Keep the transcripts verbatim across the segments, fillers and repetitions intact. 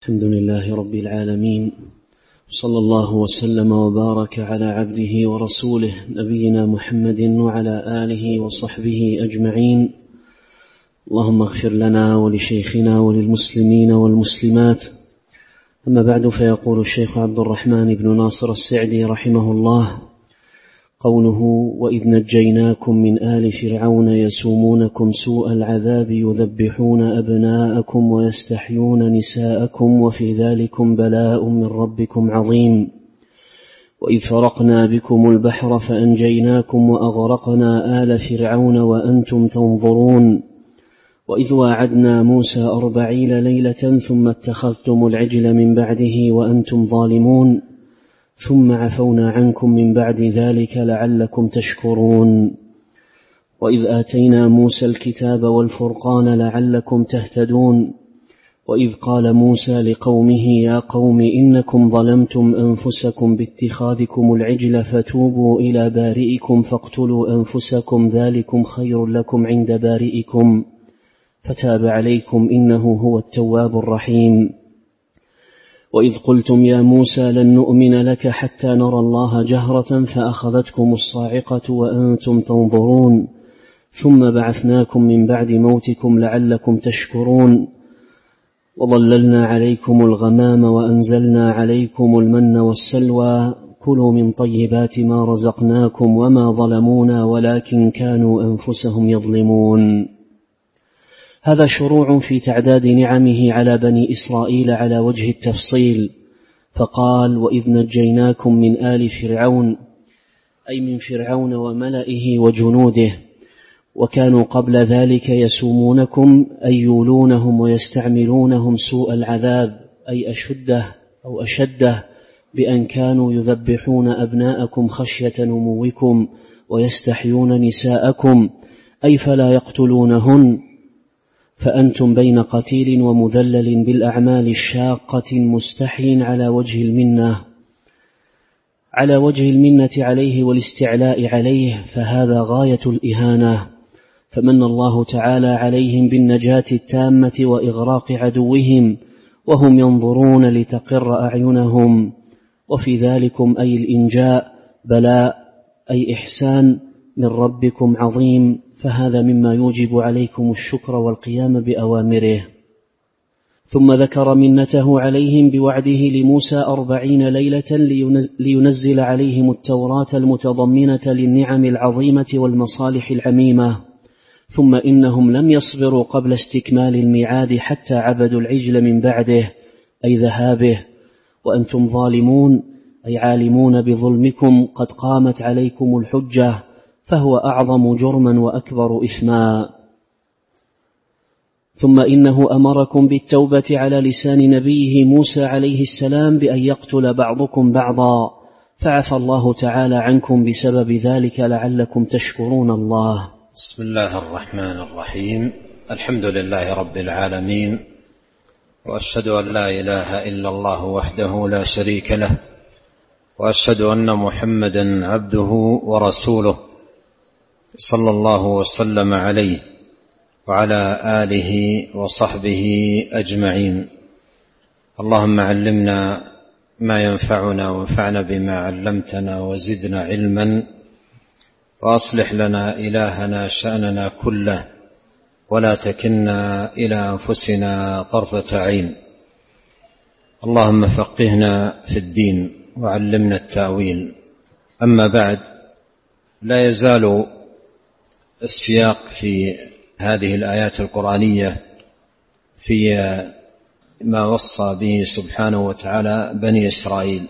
الحمد لله رب العالمين، صلى الله وسلم وبارك على عبده ورسوله نبينا محمد وعلى آله وصحبه أجمعين. اللهم اغفر لنا ولشيخنا وللمسلمين والمسلمات. أما بعد، فيقول الشيخ عبد الرحمن بن ناصر السعدي رحمه الله: قوله: وإذ نجيناكم من آل فرعون يسومونكم سوء العذاب يذبحون أبناءكم ويستحيون نساءكم وفي ذلكم بلاء من ربكم عظيم. وإذ فرقنا بكم البحر فأنجيناكم وأغرقنا آل فرعون وأنتم تنظرون. وإذ واعدنا موسى أربعين ليلة ثم اتخذتم العجل من بعده وأنتم ظالمون، ثم عفونا عنكم من بعد ذلك لعلكم تشكرون. وإذ آتينا موسى الكتاب والفرقان لعلكم تهتدون. وإذ قال موسى لقومه: يا قوم إنكم ظلمتم أنفسكم باتخاذكم العجل فتوبوا إلى بارئكم فاقتلوا أنفسكم ذلكم خير لكم عند بارئكم فتاب عليكم إنه هو التواب الرحيم. وإذ قلتم يا موسى لن نؤمن لك حتى نرى الله جهرة فأخذتكم الصاعقة وأنتم تنظرون، ثم بعثناكم من بعد موتكم لعلكم تشكرون. وظللنا عليكم الغمام وأنزلنا عليكم المن والسلوى، كلوا من طيبات ما رزقناكم وما ظلمونا ولكن كانوا أنفسهم يظلمون. هذا شروع في تعداد نعمه على بني إسرائيل على وجه التفصيل، فقال: وإذ نجيناكم من آل فرعون، أي من فرعون وملئه وجنوده، وكانوا قبل ذلك يسومونكم أي يولونهم ويستعملونهم سوء العذاب، أي أشده أو أشده، بأن كانوا يذبحون أبناءكم خشية نموكم ويستحيون نساءكم، أي فلا يقتلونهن، فأنتم بين قتيل ومذلل بالأعمال الشاقة مستحي على وجه المنة على وجه المنة عليه والاستعلاء عليه، فهذا غاية الإهانة. فمن الله تعالى عليهم بالنجاة التامة وإغراق عدوهم وهم ينظرون لتقر أعينهم، وفي ذلكم أي الإنجاء بلاء أي إحسان من ربكم عظيم، فهذا مما يوجب عليكم الشكر والقيام بأوامره. ثم ذكر منته عليهم بوعده لموسى أربعين ليلة لينزل عليهم التوراة المتضمنة للنعم العظيمة والمصالح العميمة. ثم إنهم لم يصبروا قبل استكمال الميعاد حتى عبدوا العجل من بعده، أي ذهابه، وأنتم ظالمون أي عالمون بظلمكم قد قامت عليكم الحجة، فهو أعظم جرما وأكبر إثما. ثم إنه أمركم بالتوبة على لسان نبيه موسى عليه السلام بأن يقتل بعضكم بعضا، فعفى الله تعالى عنكم بسبب ذلك لعلكم تشكرون الله. بسم الله الرحمن الرحيم. الحمد لله رب العالمين، وأشهد أن لا إله إلا الله وحده لا شريك له، وأشهد أن محمدا عبده ورسوله صلى الله وسلم عليه وعلى آله وصحبه أجمعين. اللهم علمنا ما ينفعنا وانفعنا بما علمتنا وزدنا علما، وأصلح لنا إلهنا شأننا كله، ولا تكلنا إلى أنفسنا طرفة عين. اللهم فقهنا في الدين وعلمنا التأويل. أما بعد، لا يزال السياق في هذه الآيات القرآنية في ما وصى به سبحانه وتعالى بني إسرائيل،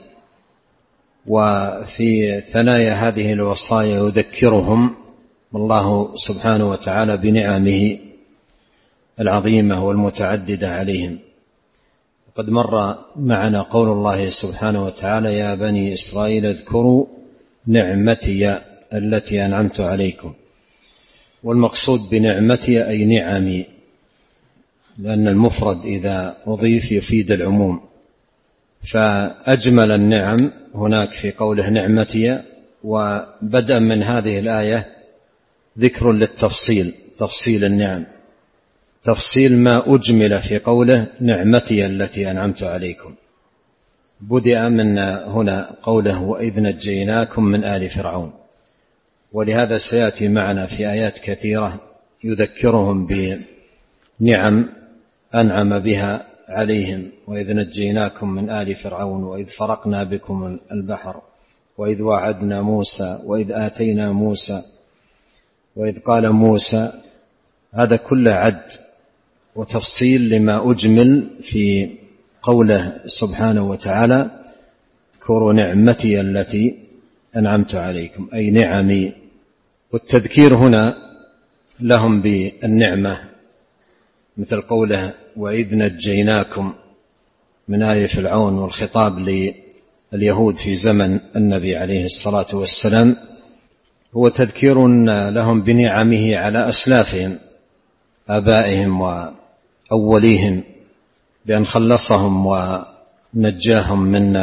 وفي ثنايا هذه الوصايا يذكرهم الله سبحانه وتعالى بنعمه العظيمة والمتعددة عليهم. قد مر معنا قول الله سبحانه وتعالى: يا بني إسرائيل اذكروا نعمتي التي أنعمت عليكم. والمقصود بنعمتي أي نعمي، لأن المفرد إذا أضيف يفيد العموم، فأجمل النعم هناك في قوله نعمتي. وبدءا من هذه الآية ذكر للتفصيل، تفصيل النعم، تفصيل ما أجمل في قوله نعمتي التي أنعمت عليكم. بدأ من هنا قوله وإذ نجيناكم من آل فرعون، ولهذا سيأتي معنا في آيات كثيرة يذكرهم بنعم أنعم بها عليهم، وإذ نجيناكم من آل فرعون وإذ فرقنا بكم البحر وإذ وعدنا موسى وإذ آتينا موسى وإذ قال موسى. هذا كله عد وتفصيل لما أجمل في قوله سبحانه وتعالى اذكروا نعمتي التي أنعمت عليكم، أي نعمي. والتذكير هنا لهم بالنعمة مثل قوله وإذ نجيناكم من آل فرعون، والخطاب لليهود في زمن النبي عليه الصلاة والسلام هو تذكير لهم بنعمه على أسلافهم آبائهم وأوليهم بأن خلصهم ونجاهم من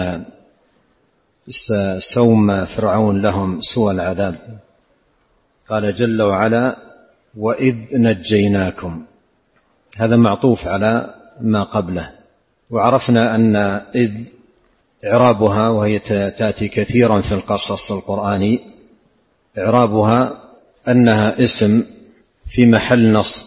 سوم فرعون لهم سوء العذاب. قال جل وعلا وإذ نجيناكم، هذا معطوف على ما قبله. وعرفنا أن إذ إعرابها، وهي تأتي كثيرا في القصص القرآني، إعرابها أنها اسم في محل نصب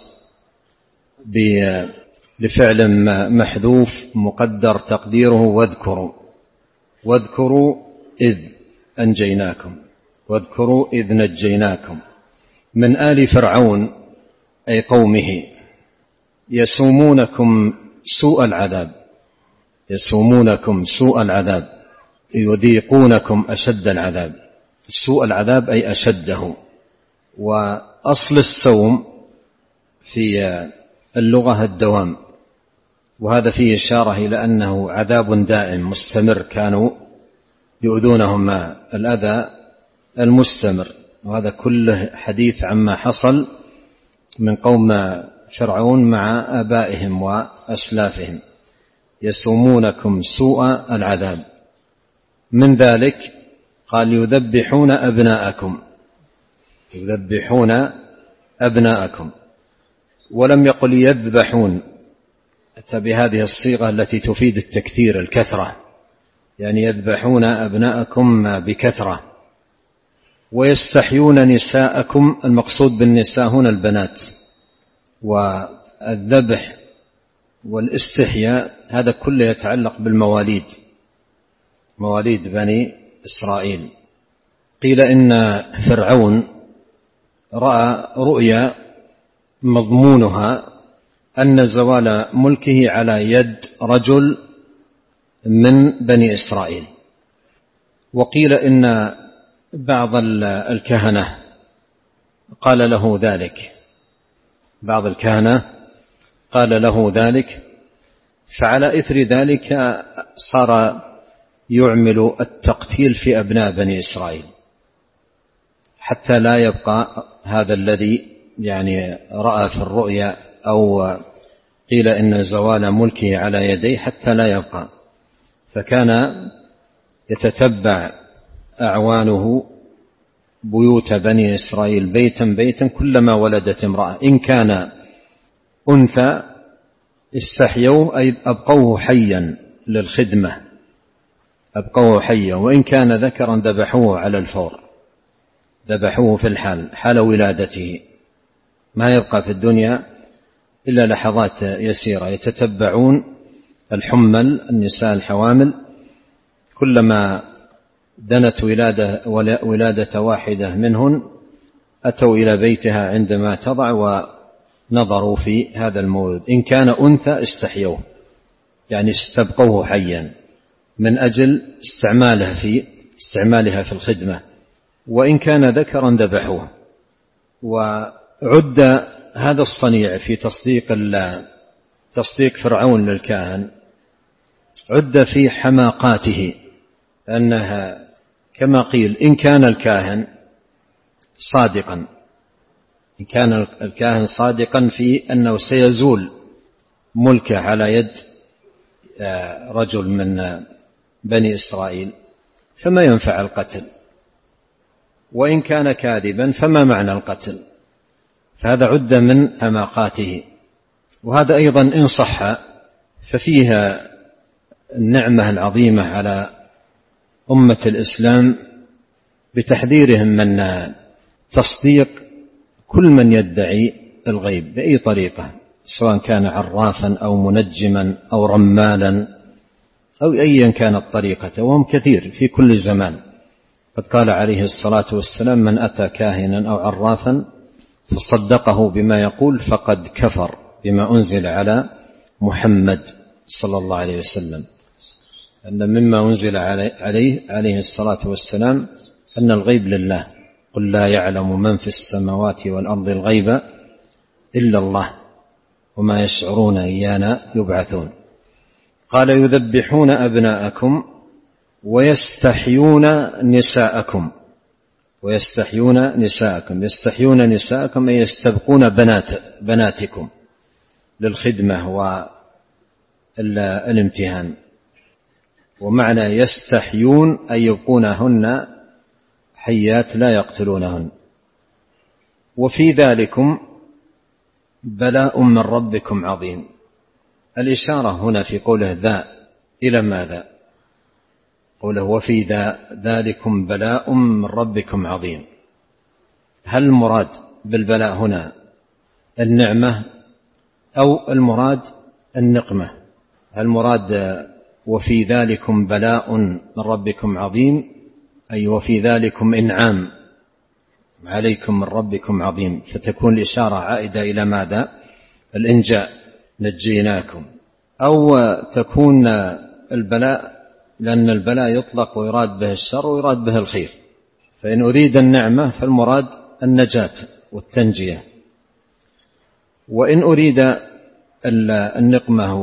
لفعل محذوف مقدر تقديره واذكروا، واذكروا إذ أنجيناكم، واذكروا إذ نجيناكم من آل فرعون أي قومه يسومونكم سوء العذاب، يسومونكم سوء العذاب يذيقونكم أشد العذاب. سوء العذاب أي أشده. وأصل السوم في اللغة الدوام، وهذا فيه إشارة إلى أنه عذاب دائم مستمر، كانوا يؤذونهم الأذى المستمر. وهذا كله حديث عما حصل من قوم فرعون مع آبائهم وأسلافهم، يسومونكم سوء العذاب. من ذلك قال يذبحون أبناءكم، يذبحون أبناءكم، ولم يقل يذبحون، أتى بهذه الصيغة التي تفيد التكثير الكثرة، يعني يذبحون أبناءكم بكثرة. ويستحيون نساءكم، المقصود بالنساء هنا البنات. والذبح والاستحياء هذا كله يتعلق بالمواليد، مواليد بني إسرائيل. قيل إن فرعون رأى رؤيا مضمونها أن زوال ملكه على يد رجل من بني إسرائيل. وقيل إن بعض الكهنة قال له ذلك، بعض الكهنة قال له ذلك، فعلى إثر ذلك صار يعمل التقتيل في أبناء بني إسرائيل حتى لا يبقى هذا الذي يعني رأى في الرؤيا، أو قيل إن زوال ملكه على يديه حتى لا يبقى. فكان يتتبع أعوانه بيوت بني إسرائيل بيتا بيتا، كلما ولدت امرأة إن كان أنثى استحيوه، أي أبقوه حيا للخدمة، أبقوه حيا، وإن كان ذكرا ذبحوه على الفور، ذبحوه في الحال حال ولادته، ما يبقى في الدنيا إلا لحظات يسيرة. يتتبعون الحمل، النساء الحوامل، كلما دنت ولادة, ولادة واحدة منهن أتوا إلى بيتها عندما تضع ونظروا في هذا المولود، إن كان أنثى استحيوه، يعني استبقوه حيا من أجل استعمالها في استعمالها في الخدمة، وإن كان ذكرا ذبحوه. وعد هذا الصنيع في تصديق تصديق فرعون للكاهن، عد في حماقاته، أنها كما قيل إن كان الكاهن صادقا، إن كان الكاهن صادقا في أنه سيزول ملكه على يد رجل من بني إسرائيل فما ينفع القتل، وإن كان كاذبا فما معنى القتل. فهذا عد من حماقاته، وهذا أيضا إن صح ففيها النعمة العظيمة على أمة الإسلام بتحذيرهم من تصديق كل من يدعي الغيب بأي طريقة، سواء كان عرافا أو منجما أو رمالا أو أيا كانت طريقته، وهم كثير في كل زمان. قد قال عليه الصلاة والسلام: من أتى كاهنا أو عرافا فصدقه بما يقول فقد كفر بما أنزل على محمد صلى الله عليه وسلم. أن مما أنزل عليه عليه الصلاة والسلام أن الغيب لله، قل لا يعلم من في السماوات والأرض الغيب إلا الله وما يشعرون أيان يبعثون. قال: يذبحون أبناءكم ويستحيون نساءكم. ويستحيون نساءكم يستحيون نساءكم أي يستبقون بنات بناتكم للخدمة والامتهان. ومعنى يستحيون أي يبقونهن حيات لا يقتلونهن. وفي ذلكم بلاء من ربكم عظيم. الإشارة هنا في قوله ذا إلى ماذا؟ قوله وفي ذا ذلكم بلاء من ربكم عظيم. هل المراد بالبلاء هنا النعمة أو المراد النقمة؟ هل المراد وفي ذلكم بلاء من ربكم عظيم أي وفي ذلكم إنعام عليكم من ربكم عظيم، فتكون الإشارة عائدة إلى ماذا؟ الإنجاء، نجيناكم. أو تكون البلاء، لأن البلاء يطلق ويراد به الشر ويراد به الخير، فإن أريد النعمة فالمراد النجاة والتنجية، وإن أريد النقمة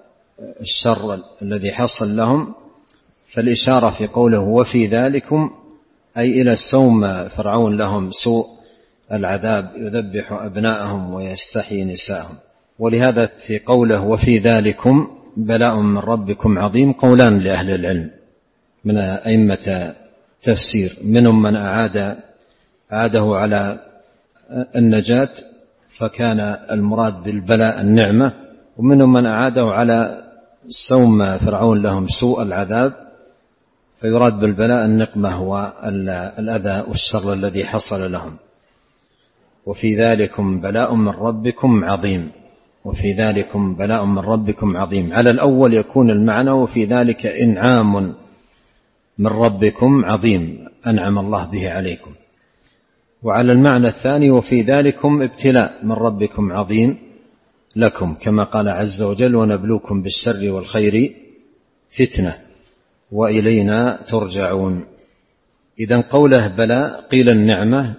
والشر الذي حصل لهم فالإشارة في قوله وفي ذلكم أي إلى السوم فرعون لهم سوء العذاب، يذبح أبناءهم ويستحيي نساءهم. ولهذا في قوله وفي ذلكم بلاء من ربكم عظيم قولان لأهل العلم من أئمة تفسير، منهم من أعاد أعاده على النجاة فكان المراد بالبلاء النعمة، ومنهم من أعاده على سوم فرعون لهم سوء العذاب فيراد بالبلاء النقمة والأذى والشر الذي حصل لهم. وفي ذلكم بلاء من ربكم عظيم. وفي ذلكم بلاء من ربكم عظيم. على الأول يكون المعنى وفي ذلك إنعام من ربكم عظيم أنعم الله به عليكم. وعلى المعنى الثاني وفي ذلكم ابتلاء من ربكم عظيم لكم، كما قال عز وجل ونبلوكم بالشر والخير فتنة وإلينا ترجعون. إذن قوله بلاء قيل النعمة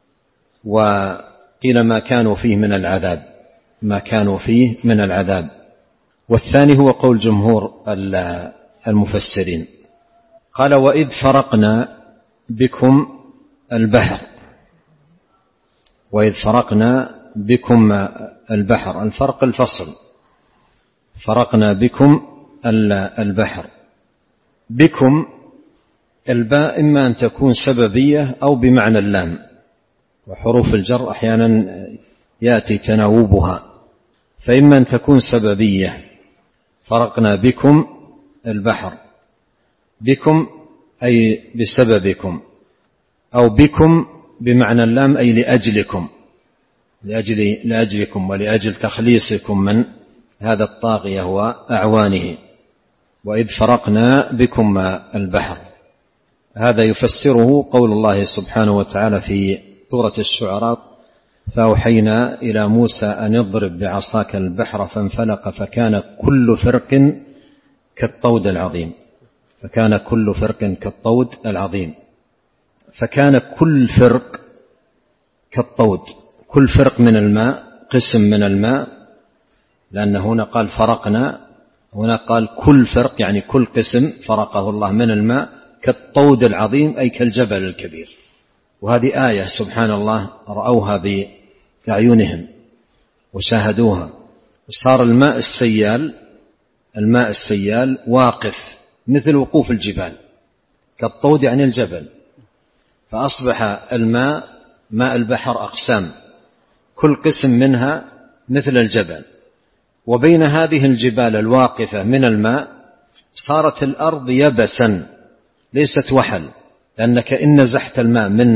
وقيل ما كانوا فيه من العذاب ما كانوا فيه من العذاب. والثاني هو قول جمهور المفسرين. قال وإذ فرقنا بكم البحر. وإذ فرقنا بكم البحر، الفرق الفصل، فرقنا بكم البحر. بكم الباء إما أن تكون سببية أو بمعنى اللام، وحروف الجر أحيانا يأتي تناوبها، فإما أن تكون سببية فرقنا بكم البحر، بكم أي بسببكم، أو بكم بمعنى اللام أي لأجلكم، لأجل لأجلكم ولأجل تخليصكم من هذا الطاغية وأعوانه. وإذ فرقنا بكم البحر، هذا يفسره قول الله سبحانه وتعالى في سورة الشعراء فأوحينا إلى موسى أن اضرب بعصاك البحر فانفلق فكان كل فرق كالطود العظيم. فكان كل فرق كالطود العظيم. فكان كل فرق كالطود، كل فرق من الماء، قسم من الماء، لأن هنا قال فرقنا، هنا قال كل فرق يعني كل قسم فرقه الله من الماء كالطود العظيم أي كالجبل الكبير. وهذه آية سبحان الله رأوها بأعينهم وشاهدوها. صار الماء السيال الماء السيال واقف مثل وقوف الجبال، كالطود يعني الجبل. فأصبح الماء ماء البحر أقسام، كل قسم منها مثل الجبل، وبين هذه الجبال الواقفة من الماء صارت الأرض يبسا ليست وحل، لأنك إن نزحت الماء من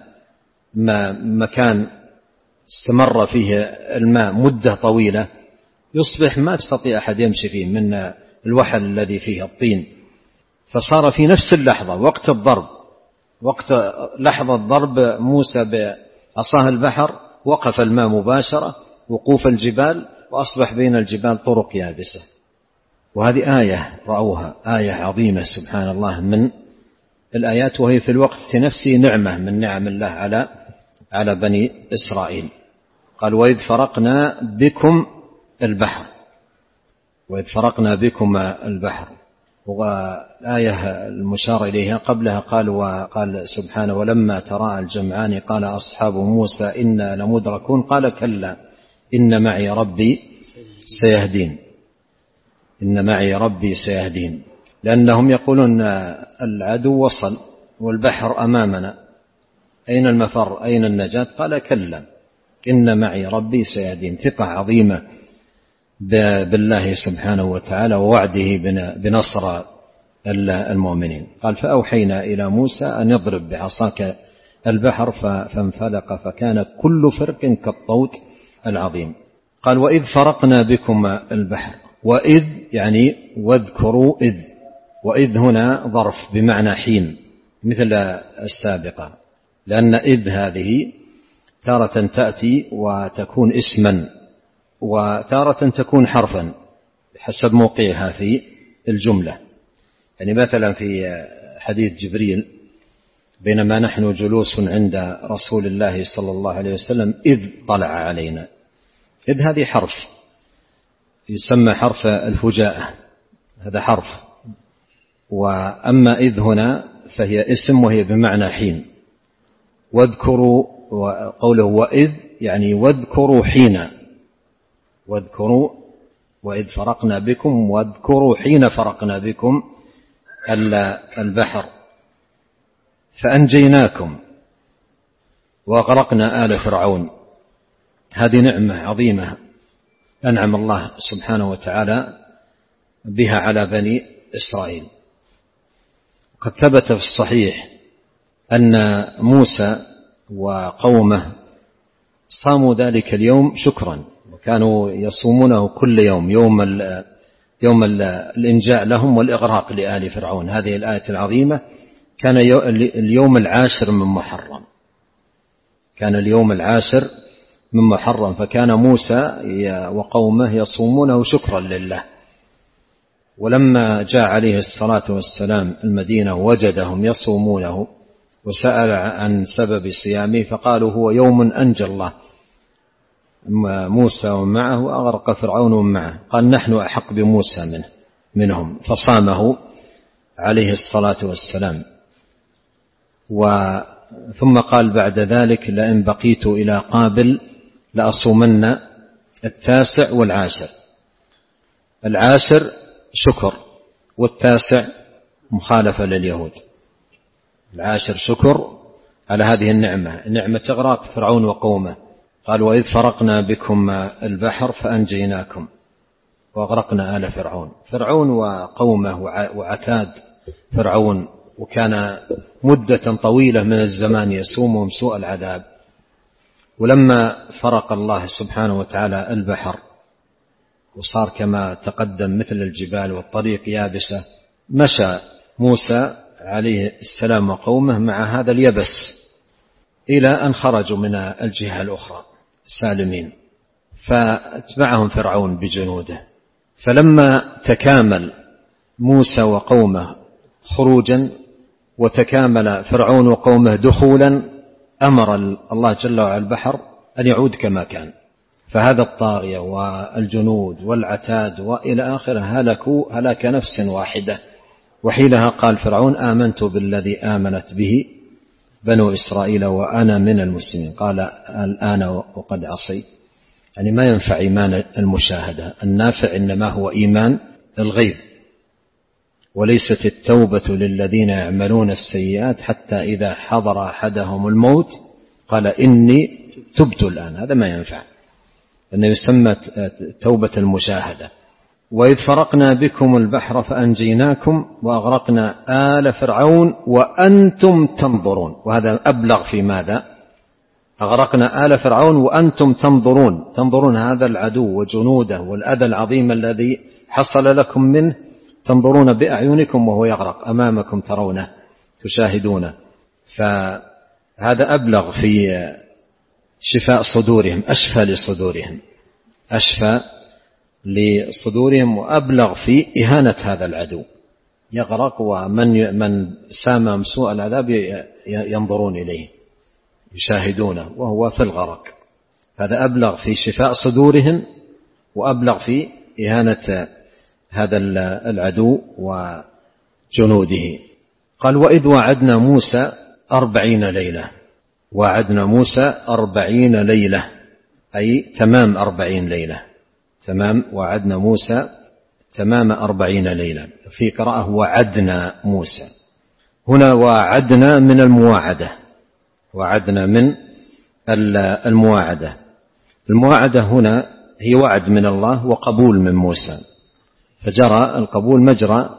مكان استمر فيه الماء مدة طويلة يصبح ما تستطيع أحد يمشي فيه من الوحل الذي فيه الطين. فصار في نفس اللحظة وقت الضرب، وقت لحظة ضرب موسى بعصاه البحر وقف الماء مباشرة وقوف الجبال، وأصبح بين الجبال طرق يابسة. وهذه آية رأوها، آية عظيمة سبحان الله من الآيات، وهي في الوقت نفسه نعمة من نعم الله على على بني إسرائيل. قال وإذ فرقنا بكم البحر، وإذ فرقنا بكم البحر. والآية المشار إليها قبلها قال وقال سبحانه ولما تراءى الجمعان قال أصحاب موسى إنا لمدركون قال كلا إن معي ربي سيهدين، إن معي ربي سيهدين، لأنهم يقولون العدو وصل والبحر أمامنا، أين المفر أين النجاة؟ قال كلا إن معي ربي سيهدين. ثقة عظيمة بالله سبحانه وتعالى ووعده بنصر المؤمنين. قال فأوحينا إلى موسى أن يضرب بعصاك البحر فانفلق فكان كل فرق كالطود العظيم. قال وإذ فرقنا بكم البحر، وإذ يعني واذكروا إذ، وإذ هنا ظرف بمعنى حين مثل السابقة، لأن إذ هذه تارة تأتي وتكون اسما وتارة تكون حرفا حسب موقعها في الجملة. يعني مثلا في حديث جبريل بينما نحن جلوس عند رسول الله صلى الله عليه وسلم إذ طلع علينا، إذ هذه حرف يسمى حرف الفجاءة، هذا حرف. وأما إذ هنا فهي اسم وهي بمعنى حين. واذكروا، وقوله وإذ يعني واذكروا حين، واذكروا وإذ فرقنا بكم واذكروا حين فرقنا بكم البحر فأنجيناكم وأغرقنا آل فرعون. هذه نعمة عظيمة أنعم الله سبحانه وتعالى بها على بني إسرائيل. قد ثبت في الصحيح أن موسى وقومه صاموا ذلك اليوم شكرا، وكانوا يصومونه كل يوم، يوم ال يوم ال الإنجاء لهم والإغراق لآل فرعون. هذه الآية العظيمة كان اليوم العاشر من محرم، كان اليوم العاشر من محرم، فكان موسى وقومه يصومونه شكرا لله. ولما جاء عليه الصلاة والسلام المدينة وجدهم يصومونه وسأل عن سبب صيامه فقالوا هو يوم أنجى الله موسى ومعه وأغرق فرعون معه. قال نحن أحق بموسى منه منهم، فصامه عليه الصلاة والسلام. ثم قال بعد ذلك لئن بقيت إلى قابل لأصومن التاسع والعاشر. العاشر شكر والتاسع مخالفة لليهود. العاشر شكر على هذه النعمة، نعمة إغراق فرعون وقومه. قال وإذ فرقنا بكم البحر فأنجيناكم وأغرقنا آل فرعون. فرعون وقومه وعتاد فرعون، وكان مدة طويلة من الزمان يسومهم سوء العذاب. ولما فرق الله سبحانه وتعالى البحر وصار كما تقدم مثل الجبال والطريق يابسة، مشى موسى عليه السلام وقومه مع هذا اليبس إلى أن خرجوا من الجهة الأخرى سالمين، فاتبعهم فرعون بجنوده. فلما تكامل موسى وقومه خروجا وتكامل فرعون وقومه دخولا، أمر الله جل وعلا البحر أن يعود كما كان. فهذا الطاغية والجنود والعتاد وإلى آخره هلكوا هلاك نفس واحدة. وحينها قال فرعون آمنت بالذي آمنت به بنو إسرائيل وأنا من المسلمين. قال الآن وقد عصيت، يعني ما ينفع إيمان المشاهدة، النافع إنما هو إيمان الغيب. وليست التوبة للذين يعملون السيئات حتى إذا حضر أحدهم الموت قال إني تبت الآن، هذا ما ينفع. أنه يسمى توبة المشاهدة. وإذ فرقنا بكم البحر فأنجيناكم وأغرقنا آل فرعون وأنتم تنظرون، وهذا أبلغ في ماذا؟ أغرقنا آل فرعون وأنتم تنظرون، تنظرون هذا العدو وجنوده والأذى العظيم الذي حصل لكم منه، تنظرون بأعينكم وهو يغرق أمامكم ترونه تشاهدونه. فهذا أبلغ في شفاء صدورهم، أشفى لصدورهم، أشفى لصدورهم وأبلغ في إهانة هذا العدو، يغرق ومن من سامهم سوء العذاب ينظرون إليه يشاهدونه وهو في الغرق. هذا أبلغ في شفاء صدورهم وأبلغ في إهانة هذا العدو وجنوده. قال وإذ وعدنا موسى أربعين ليلة، وعدنا موسى أربعين ليلة أي تمام أربعين ليلة، تمام وعدنا موسى تمام أربعين ليلة. في قراءة وعدنا موسى، هنا وعدنا من المواعدة، وعدنا من المواعدة. المواعدة هنا هي وعد من الله وقبول من موسى، فجرى القبول مجرى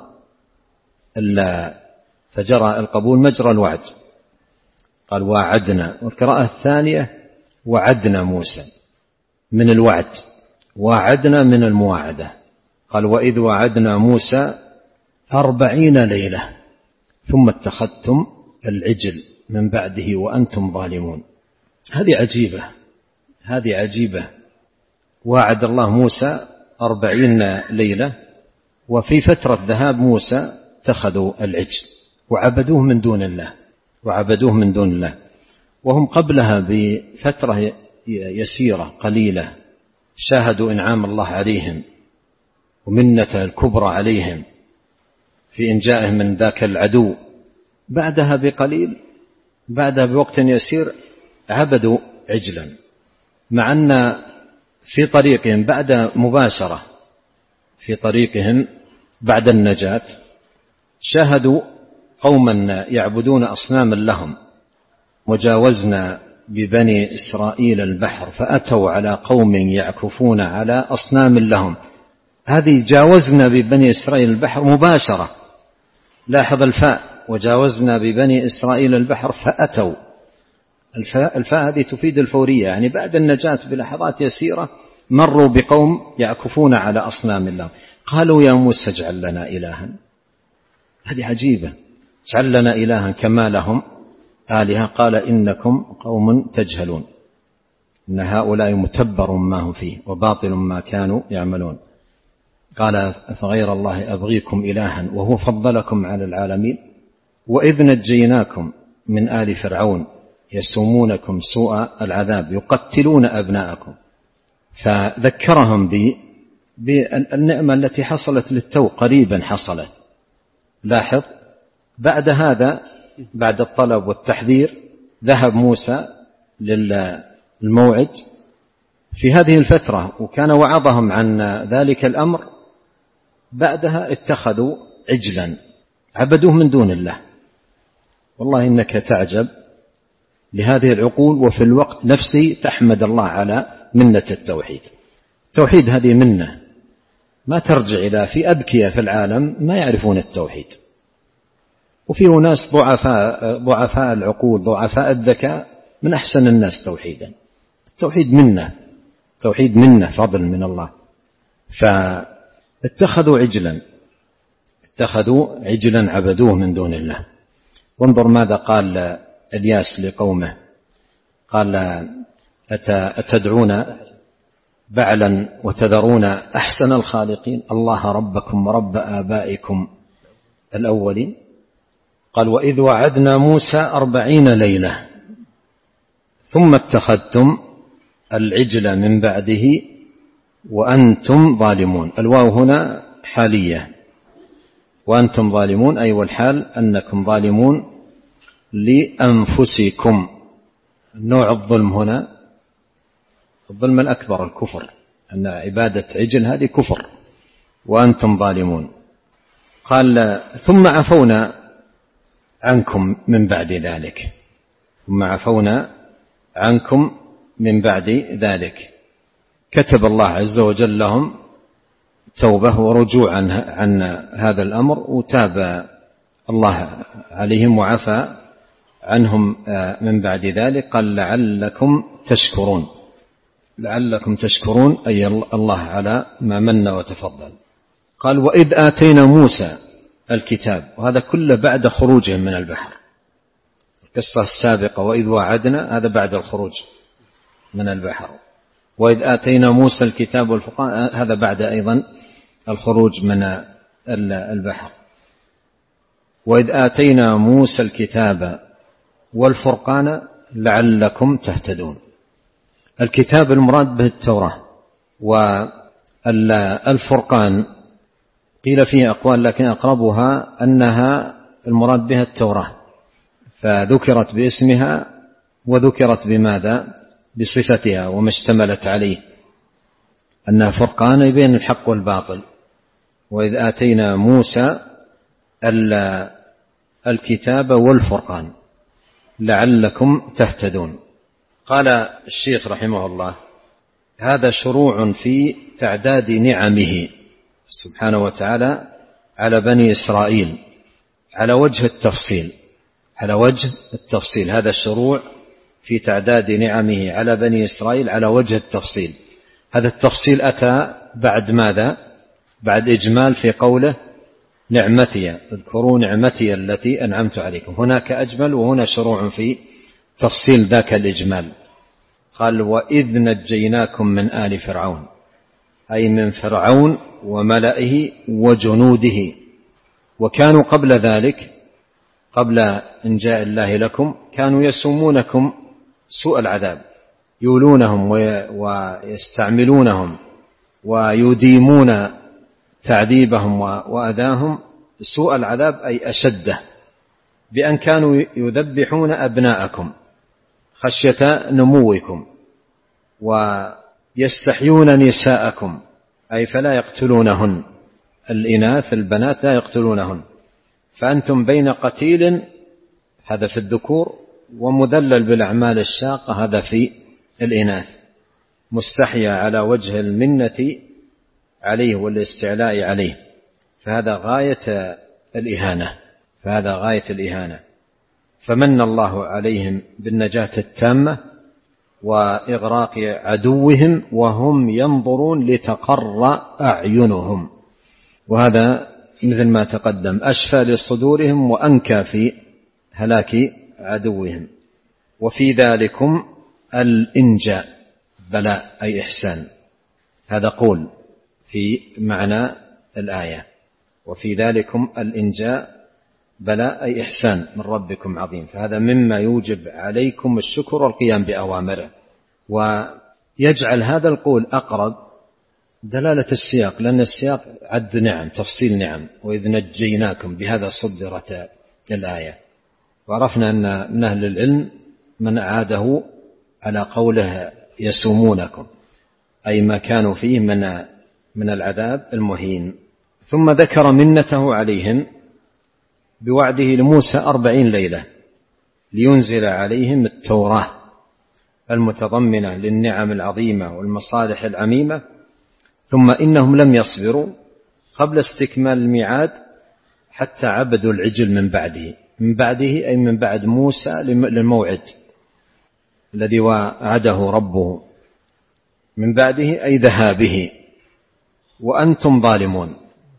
فجرى القبول مجرى الوعد. قال وعدنا. والقراءة الثانية وعدنا موسى من الوعد، وعدنا من المواعدة. قال وإذ وعدنا موسى أربعين ليلة ثم اتخذتم العجل من بعده وأنتم ظالمون. هذه عجيبة، هذه عجيبة. وعد الله موسى أربعين ليلة، وفي فترة ذهاب موسى اتخذوا العجل وعبدوه من دون الله، وعبدوه من دون الله، وهم قبلها بفترة يسيرة قليلة شاهدوا إنعام الله عليهم ومنته الكبرى عليهم في إنجائهم من ذاك العدو. بعدها بقليل، بعدها بوقت يسير عبدوا عجلا، مع أن في طريقهم بعد مباشرة في طريقهم بعد النجاة شاهدوا قوما يعبدون أصناما لهم. وجاوزنا ببني إسرائيل البحر فأتوا على قوم يعكفون على أصنام لهم. هذه جاوزنا ببني إسرائيل البحر مباشرة، لاحظ الفاء، وجاوزنا ببني إسرائيل البحر فأتوا. الفاء, الفاء هذه تفيد الفورية، يعني بعد النجاة بلحظات يسيرة مروا بقوم يعكفون على أصنام الله. قالوا يا موسى اجعل لنا إلها. هذه عجيبة، اجعل لنا إلها كما لهم آلهة. قال إنكم قوم تجهلون، إن هؤلاء متبر ما هم فيه وباطل ما كانوا يعملون. قال فغير الله أبغيكم إلها وهو فضلكم على العالمين. وإذ نجيناكم من آل فرعون يسومونكم سوء العذاب يقتلون أبناءكم. فذكرهم بالنعمة التي حصلت للتو قريبا حصلت. لاحظ بعد هذا، بعد الطلب والتحذير، ذهب موسى للموعد في هذه الفترة وكان وعظهم عن ذلك الأمر. بعدها اتخذوا عجلا عبدوه من دون الله. والله إنك تعجب لهذه العقول، وفي الوقت نفسه تحمد الله على منة التوحيد. التوحيد هذه منة ما ترجع إلى في أذكياء في العالم ما يعرفون التوحيد، وفيه ناس ضعفاء ضعفاء العقول ضعفاء الذكاء من أحسن الناس توحيدا. التوحيد منة، توحيد منة فضل من الله. فاتخذوا عجلا، اتخذوا عجلا عبدوه من دون الله. وانظر ماذا قال إلياس لقومه، قال أتدعون بعلا وتذرون أحسن الخالقين الله ربكم ورب آبائكم الأولين. قال وإذ وعدنا موسى أربعين ليلة ثم اتخذتم العجل من بعده وأنتم ظالمون. الواو هنا حالية، وأنتم ظالمون أي والحال أنكم ظالمون لأنفسكم. نوع الظلم هنا الظلم الأكبر الكفر، أن عبادة عجل هذه كفر وأنتم ظالمون. قال ثم عفونا عنكم من بعد ذلك، ثم عفونا عنكم من بعد ذلك. كتب الله عز وجل لهم توبة ورجوع عن, عن هذا الأمر، وتاب الله عليهم وعفى عنهم من بعد ذلك. قال لعلكم تشكرون، لعلكم تشكرون أي الله على ما من وتفضل. قال وإذ آتينا موسى الكتاب، وهذا كله بعد خروجهم من البحر. القصة السابقة وإذ وعدنا هذا بعد الخروج من البحر، وإذ آتينا موسى الكتاب والفرقان هذا بعد أيضا الخروج من البحر. وإذ آتينا موسى الكتاب والفرقان لعلكم تهتدون. الكتاب المراد به التوراة، والفرقان قيل فيه أقوال لكن أقربها أنها المراد بها التوراة، فذكرت باسمها وذكرت بماذا؟ بصفتها وما اشتملت عليه، أنها فرقان بين الحق والباطل. وإذ آتينا موسى الكتاب والفرقان لعلكم تهتدون. قال الشيخ رحمه الله هذا شروع في تعداد نعمه سبحانه وتعالى على بني إسرائيل على وجه التفصيل، على وجه التفصيل. هذا الشروع في تعداد نعمه على بني إسرائيل على وجه التفصيل. هذا التفصيل أتى بعد ماذا؟ بعد إجمال في قوله نعمتي، اذكروا نعمتي التي أنعمت عليكم. هناك أجمل وهنا شروع في تفصيل ذاك الإجمال. قال وإذ نجيناكم من آل فرعون، أي من فرعون وملئه وجنوده. وكانوا قبل ذلك، قبل إن جاء الله لكم، كانوا يسومونكم سوء العذاب، يولونهم ويستعملونهم ويديمون تعذيبهم وأذاهم سوء العذاب أي أشده، بأن كانوا يذبحون أبناءكم خشية نموكم ويستحيون نساءكم، أي فلا يقتلونهن، الإناث البنات لا يقتلونهن. فأنتم بين قتيل، هذا في الذكور، ومذلل بالأعمال الشاقة، هذا في الإناث، مستحيا على وجه المنة عليه والاستعلاء عليه. فهذا غاية الإهانة، فهذا غاية الإهانة. فمن الله عليهم بالنجاة التامة وإغراق عدوهم وهم ينظرون لتقر أعينهم، وهذا مثل ما تقدم أشفى لصدورهم وأنكى في هلاك عدوهم. وفي ذلكم الإنجاء، بلاء أي إحسان، هذا قول في معنى الآية. وفي ذلكم الإنجاء بلاء أي إحسان من ربكم عظيم. فهذا مما يوجب عليكم الشكر والقيام بأوامره، ويجعل هذا القول أقرب دلالة السياق، لأن السياق عد نعم، تفصيل نعم. وإذ نجيناكم، بهذا صدرت الآية. وعرفنا أن من أهل العلم من أعاده على قوله يسومونكم، أي ما كانوا فيه من من العذاب المهين. ثم ذكر منته عليهم بوعده لموسى أربعين ليلة لينزل عليهم التوراة المتضمنة للنعم العظيمة والمصالح العميمة. ثم إنهم لم يصبروا قبل استكمال الميعاد حتى عبدوا العجل من بعده، من بعده أي من بعد موسى للموعد الذي وعده ربه، من بعده أي ذهابه. وأنتم ظالمون،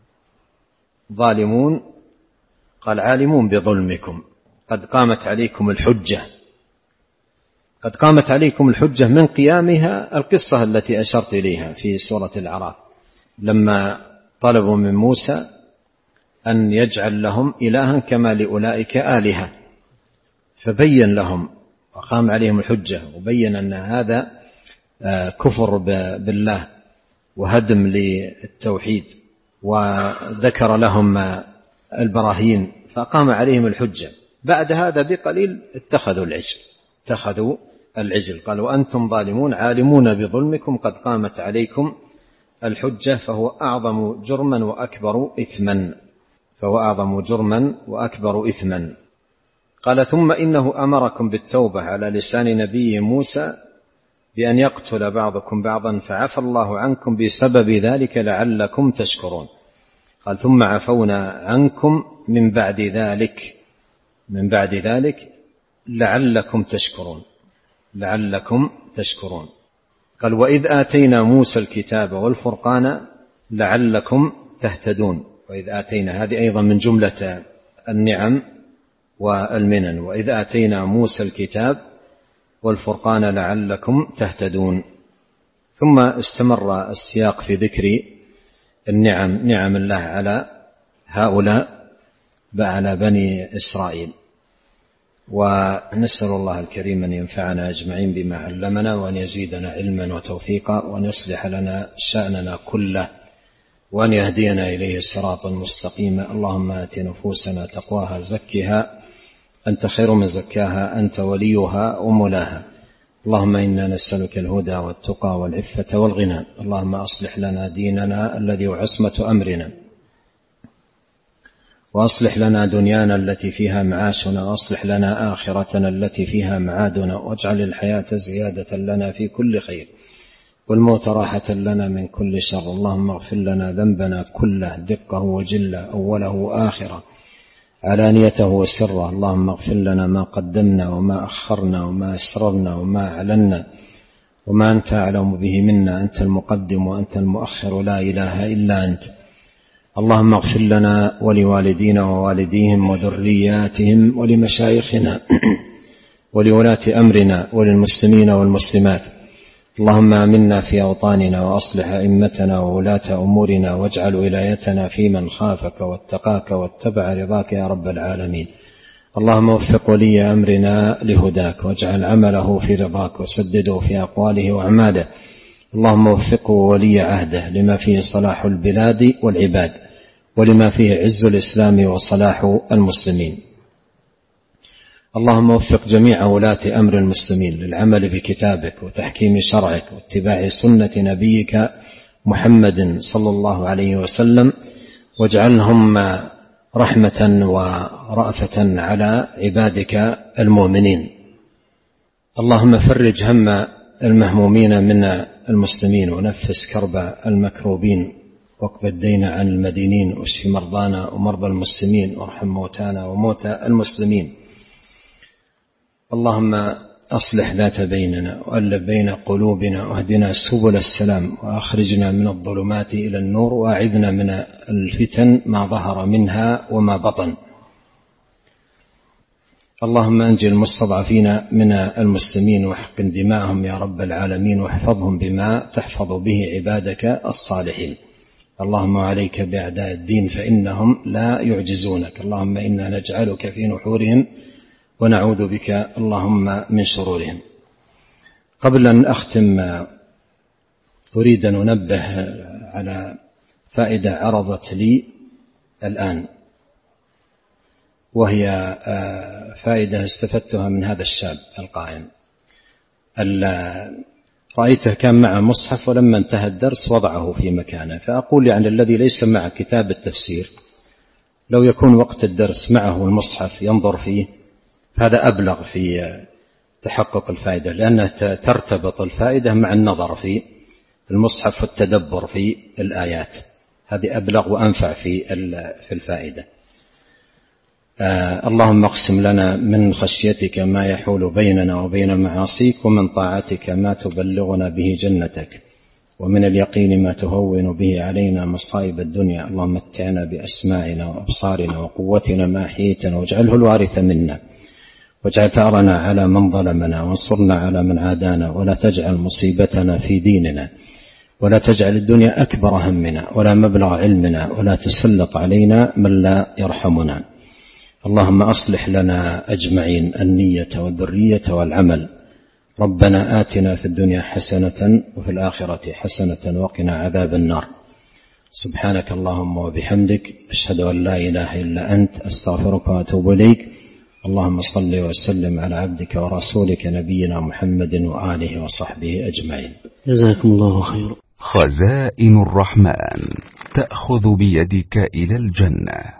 ظالمون قال عالمون بظلمكم، قد قامت عليكم الحجة، قد قامت عليكم الحجة من قيامها القصة التي أشرت إليها في سورة الأعراف، لما طلبوا من موسى أن يجعل لهم إلها كما لأولئك آلهة، فبين لهم وقام عليهم الحجة وبين أن هذا كفر بالله وهدم للتوحيد، وذكر لهم البراهين فقام عليهم الحجة. بعد هذا بقليل اتخذوا العجل، اتخذوا العجل. قال وأنتم ظالمون عالمون بظلمكم قد قامت عليكم الحجة، فهو أعظم جرما وأكبر إثما، فهو أعظم جرما وأكبر إثما. قال ثم إنه أمركم بالتوبة على لسان نبي موسى بأن يقتل بعضكم بعضا فعفى الله عنكم بسبب ذلك لعلكم تشكرون. قال ثم عفونا عنكم من بعد ذلك من بعد ذلك لعلكم تشكرون لعلكم تشكرون. قال وإذ آتينا موسى الكتاب والفرقان لعلكم تهتدون. وإذ آتينا هذه أيضا من جملة النعم والمنن. وإذ آتينا موسى الكتاب والفرقان لعلكم تهتدون. ثم استمر السياق في ذكر النعم نعم الله على هؤلاء على بني إسرائيل. ونسأل الله الكريم أن ينفعنا أجمعين بما علمنا وأن يزيدنا علما وتوفيقا وأن يصلح لنا شأننا كله وأن يهدينا إليه الصراط المستقيم. اللهم آت نفوسنا تقواها زكها أنت خير من زكاها أنت وليها ومولاها. اللهم إنا نسألك الهدى والتقى والعفة والغنى. اللهم أصلح لنا ديننا الذي هو عصمة أمرنا وأصلح لنا دنيانا التي فيها معاشنا وأصلح لنا آخرتنا التي فيها معادنا واجعل الحياة زيادة لنا في كل خير والموت راحة لنا من كل شر. اللهم اغفر لنا ذنبنا كله دقه وجله أوله وآخره علانيته وسره. اللهم اغفر لنا ما قدمنا وما أخرنا وما أسررنا وما أعلنا وما أنت أعلم به منا. أنت المقدم وأنت المؤخر لا إله إلا أنت. اللهم اغفر لنا ولوالدينا ووالديهم وذرياتهم ولمشايخنا ولولاة أمرنا وللمسلمين والمسلمات. اللهم آمنا في أوطاننا وأصلح أئمتنا وولاة أمورنا واجعل ولايتنا في من خافك واتقاك واتبع رضاك يا رب العالمين. اللهم وفق ولي أمرنا لهداك واجعل عمله في رضاك وسدده في أقواله وأعماله. اللهم وفقه ولي عهده لما فيه صلاح البلاد والعباد ولما فيه عز الإسلام وصلاح المسلمين. اللهم وفق جميع ولاة أمر المسلمين للعمل بكتابك وتحكيم شرعك واتباع سنة نبيك محمد صلى الله عليه وسلم واجعلهم رحمة ورأفة على عبادك المؤمنين. اللهم فرج هم المهمومين من المسلمين ونفس كرب المكروبين واقض الدين عن المدينين واشف مرضانا ومرضى المسلمين وارحم موتانا وموتى المسلمين. اللهم أصلح ذات بيننا وألف بين قلوبنا واهدنا سبل السلام وأخرجنا من الظلمات إلى النور وأعذنا من الفتن ما ظهر منها وما بطن. اللهم أنجي المستضعفين من المسلمين واحقن دماءهم يا رب العالمين واحفظهم بما تحفظ به عبادك الصالحين. اللهم عليك بأعداء الدين فإنهم لا يعجزونك. اللهم إنا نجعلك في نحورهم ونعوذ بك اللهم من شرورهم. قبل أن أختم أريد أن أنبه على فائدة عرضت لي الآن وهي فائدة استفدتها من هذا الشاب القائم. رأيته كان مع مصحف ولما انتهى الدرس وضعه في مكانه. فأقول يعني الذي ليس مع كتاب التفسير لو يكون وقت الدرس معه المصحف ينظر فيه هذا أبلغ في تحقق الفائدة لأنه ترتبط الفائدة مع النظر في المصحف والتدبر في الآيات. هذه أبلغ وأنفع في الفائدة. آه اللهم اقسم لنا من خشيتك ما يحول بيننا وبين معاصيك ومن طاعتك ما تبلغنا به جنتك ومن اليقين ما تهون به علينا مصائب الدنيا. اللهم متعنا بأسماعنا وأبصارنا وقوتنا ما أحييتنا واجعله الوارث منا واجعل ثأرنا على من ظلمنا وانصرنا على من عادانا ولا تجعل مصيبتنا في ديننا ولا تجعل الدنيا أكبر همنا ولا مبلغ علمنا ولا تسلط علينا من لا يرحمنا. اللهم أصلح لنا أجمعين النية والذرية والعمل. ربنا آتنا في الدنيا حسنة وفي الآخرة حسنة وقنا عذاب النار. سبحانك اللهم وبحمدك أشهد أن لا إله إلا أنت أستغفرك وأتوب إليك. اللهم صل وسلم على عبدك ورسولك نبينا محمد وآله وصحبه أجمعين. جزاكم الله خيرا. خزائن الرحمن تأخذ بيدك إلى الجنة.